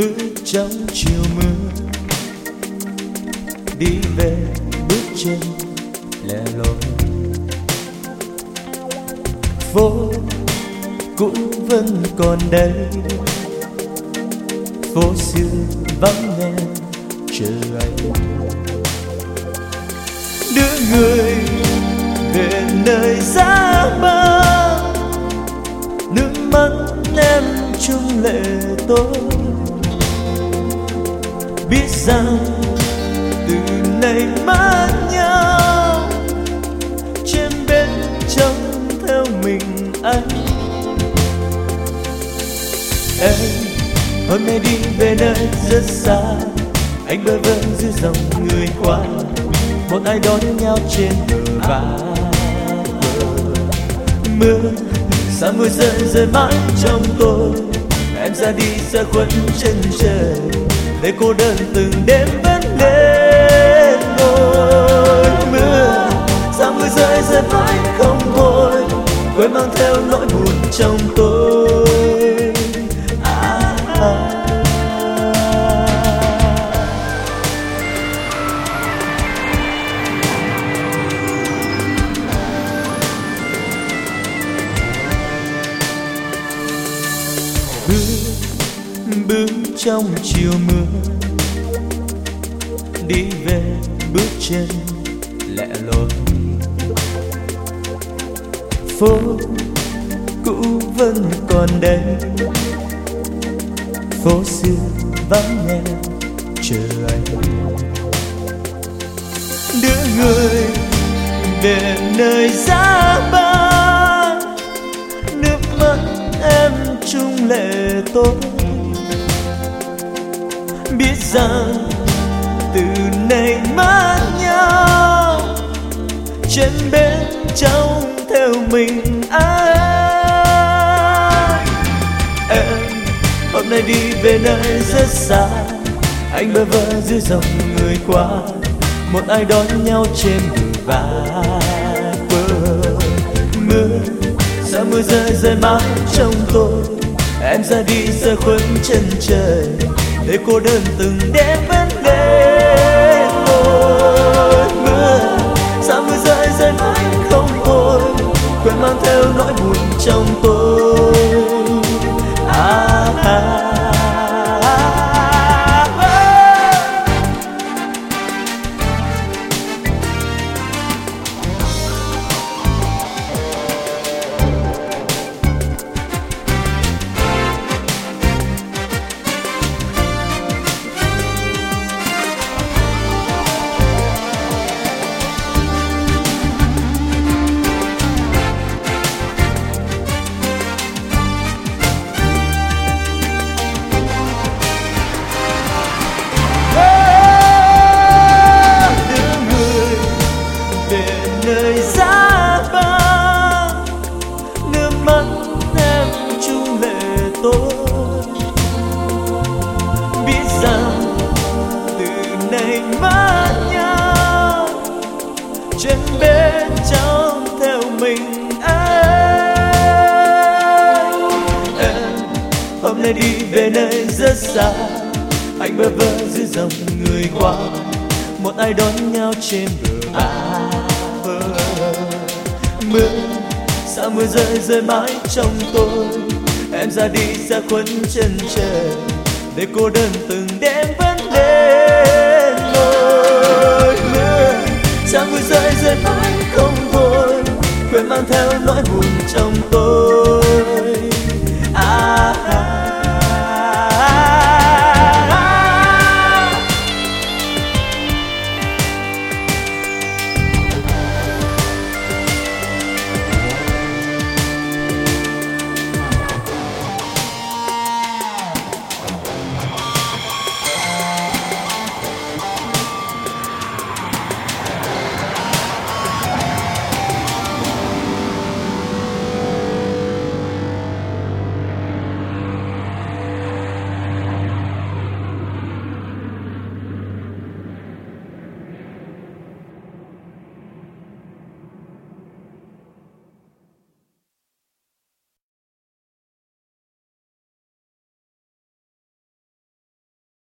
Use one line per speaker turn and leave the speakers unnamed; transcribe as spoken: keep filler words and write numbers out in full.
bước trong chiều mưa, đi về bước chân lẻ loi. Phố cũ vẫn còn đây, phố xưa vắng nghe chờ anh. Đưa người về nơi giá băng, nước mắt em chung lệ tôi. Biết rằng từ nay mất nhau, trên bên trông theo mình anh. Em hôm nay đi về nơi rất xa, anh bơ vơ giữa dòng người qua, một ai đón nhau trên bờ và bờ. Mưa sao mưa rơi rơi mãi trong tôi, em ra đi xa khuất chân trời, để cô đơn từng đêm vẫn lên ngồi. Mưa sao mưa rơi rơi mãi không thôi, quên mang theo nỗi buồn trong tôi. À, à. Bước trong chiều mưa, đi về bước chân lẻ loi. Phố cũ vẫn còn đây, phố xưa vắng nghe chờ anh. Đưa người về nơi giá băng, nước mắt em chung lệ tôi. Biết rằng từ nay mất nhau, trên bên trong theo mình anh. Em hôm nay đi về nơi rất xa, anh bơ vơ giữa dòng người qua, một ai đón nhau trên đường và bờ. Mưa sao mưa rơi rơi mãi trong tôi, em ra đi xa khuất chân trời, để cô đơn từng đêm vẫn lên ngồi. Mưa sao mưa rơi rơi mãi không thôi, quên mang theo nỗi buồn trong tôi. À, à, à, nơi giá băng, nước mắt em chung lệ tôi. Biết rằng từ nay mất nhau, trên bên trong theo mình anh. Em hôm nay đi về nơi rất xa, anh bơ vơ giữa dòng người qua, một ai đón nhau trên bờ vai. Mưa sao mưa rơi rơi mãi trong tôi, em ra đi xa khuất chân trời, để cô đơn từng đêm vẫn lên ngồi. Mưa sao mưa rơi rơi mãi không thôi, quên mang theo nỗi buồn trong tôi.